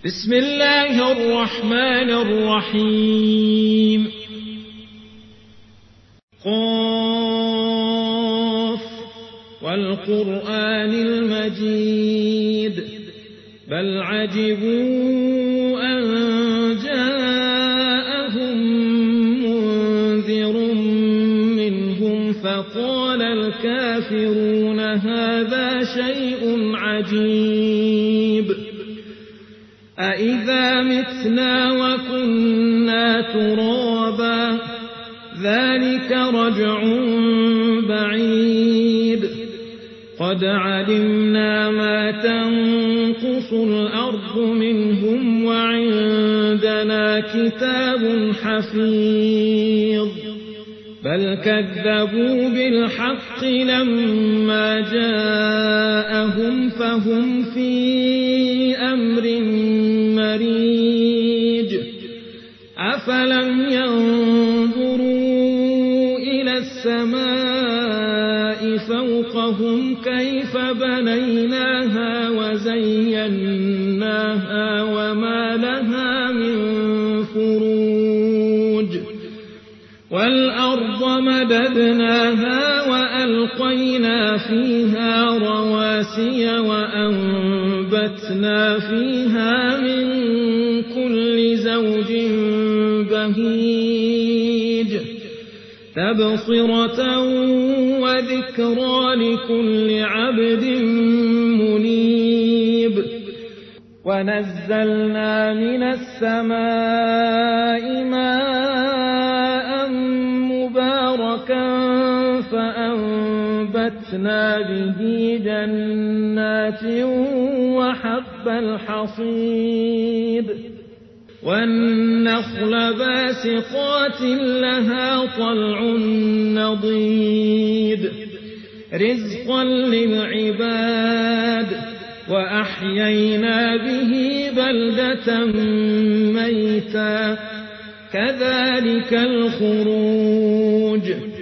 بسم الله الرحمن الرحيم قاف والقرآن المجيد بل عجبوا أن جاءهم منذر منهم فقال الكافرون هذا شيء عجيب أإذا متنا وكنا ترابا ذلك رجع بعيد قد علمنا ما تنقص الأرض منهم وعندنا كتاب حفيظ بل كذبوا بالحق لما جاءهم فهم في أمر مريج أفلم ينظروا إلى السماء فوقهم كيف بنيناها وزيناها وما لها من فروج والأرض مددناها وألقينا فيها رواسي وأنبتنا فيها من كل زوج بهيج تبصرة وذكرى لكل عبد منيب ونزلنا من السماء ماء مباركا فأنبتنا به جنات وحب الحصيد والنخل باسقات لها طلع نضيد رزقا للعباد وأحيينا به بلدة ميتا كذلك الخروج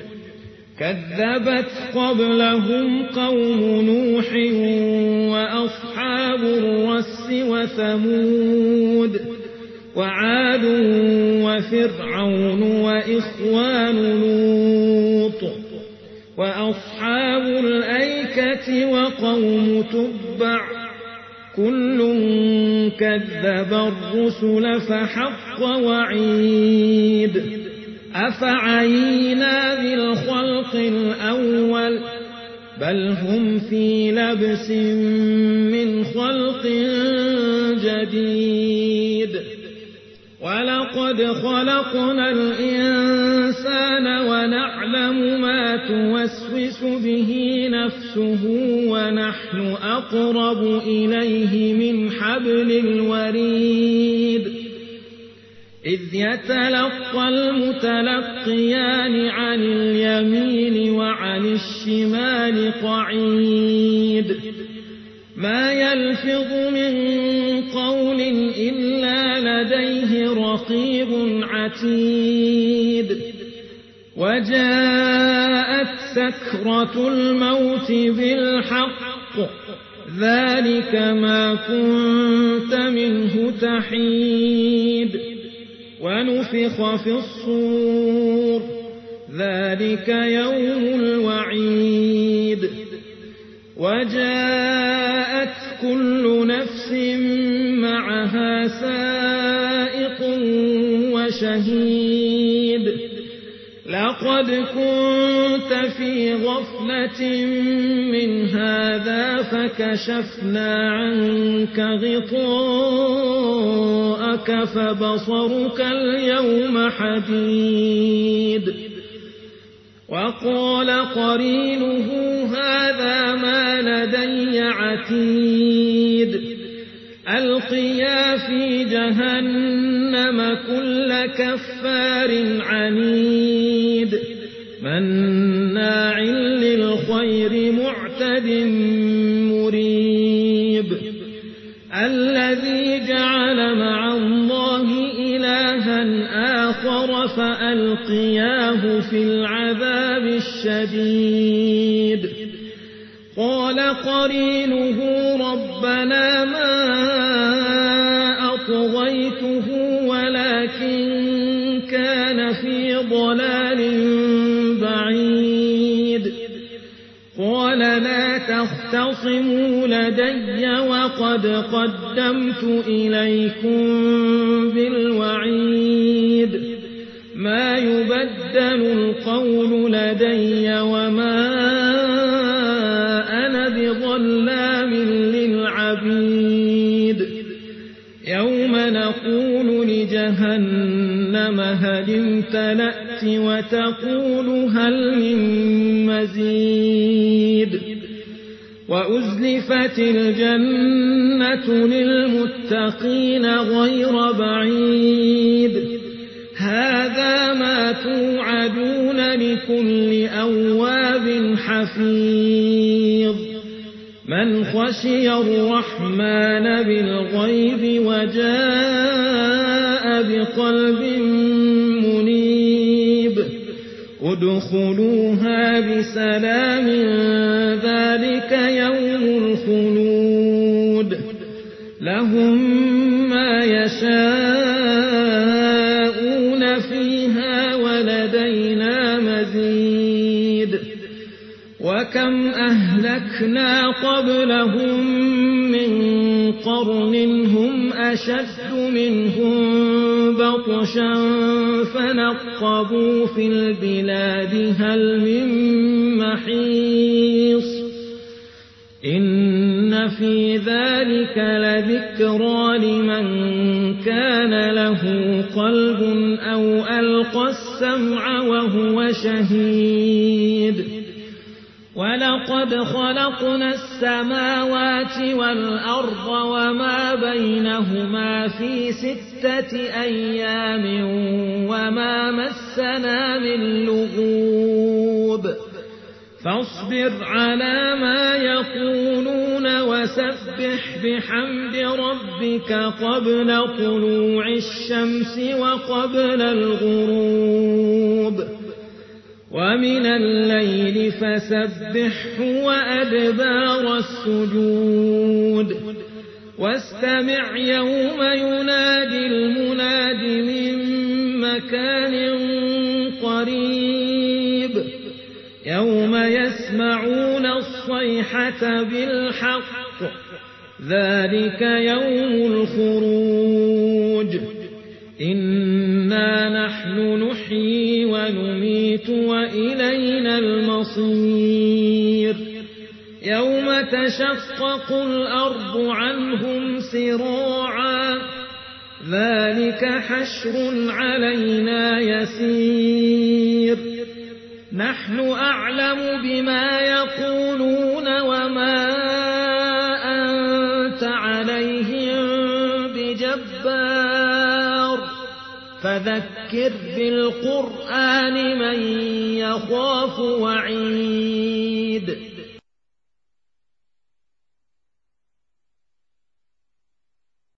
كذبت قبلهم قوم نوح وأصحاب الرس وثمود وعاد وفرعون وإخوان لوط وأصحاب الأيكة وقوم تبع كل كذب الرسل فحق وعيد أفعينا بالخلق الأول بل هم في لبس من خلق جديد ولقد خلقنا الإنسان ونعلم ما توسوس به نفسه ونحن أقرب إليه من حبل الوريد إذ يتلقى المتلقيان عن اليمين وعن الشمال قعيد ما يلفظ من قول إلا لديه رقيب عتيد وجاءت سكرة الموت بالحق ذلك ما كنت منه تحيد ونفخ في الصور ذلك يوم الوعيد وجاءت كل نفس معها سائق وشهيد لقد كنت في غفلة من هذا فكشفنا عنك غطاءك فبصرك اليوم حديد وقال قرينه هذا ما لدي عتيد ألقيا في جهنم كل كفار عنيد مناع للخير معتد مريب الذي جعل مع الله إلها آخر فألقياه في العذاب الشديد قال قرينه ربنا ما عصيته ولكن كان في ضلال بعيد قال لا تختصموا لدي وقد قدمت إليكم بالوعيد ما يبدل القول لدي وما أنا بظلام للعبيد يوم نقول لجهنم هل امتلأت وتقول هل من مزيد وأزلفت الجنة للمتقين غير بعيد هذا ما توعدون لكل أواب حفيظ من خشي الرحمن بالغيب وجاء بقلب منيب ادخلوها بسلام ذلك يوم الخلود لهم ما يشاءون فيها ولدينا مزيد وكم أهلكنا قبلهم من قرن هم أشد منهم بطشا فنقبوا في البلاد هل من محيص إن في ذلك لذكرى لمن كان له قلب أو ألقى السمع وهو شهيد ولقد خلقنا السماوات والأرض وما بينهما في 6 أيام وما مسنا من لغوب فاصبر على ما يقولون وسبح بحمد ربك قبل طلوع الشمس وقبل الغروب ومن الليل فسبحه وأدبار السجود واستمع يوم ينادي المناد من مكان قريب يوم يسمعون الصيحة بالحق ذلك يوم الخروج إنا نحن نحيي ونميت وإلينا المصير يوم تشقق الأرض عنهم سراعا ذلك حشر علينا يسير نحن أعلم بما يقولون وما أنت عليهم بجبار فذكر بالقرآن من يخاف وعيد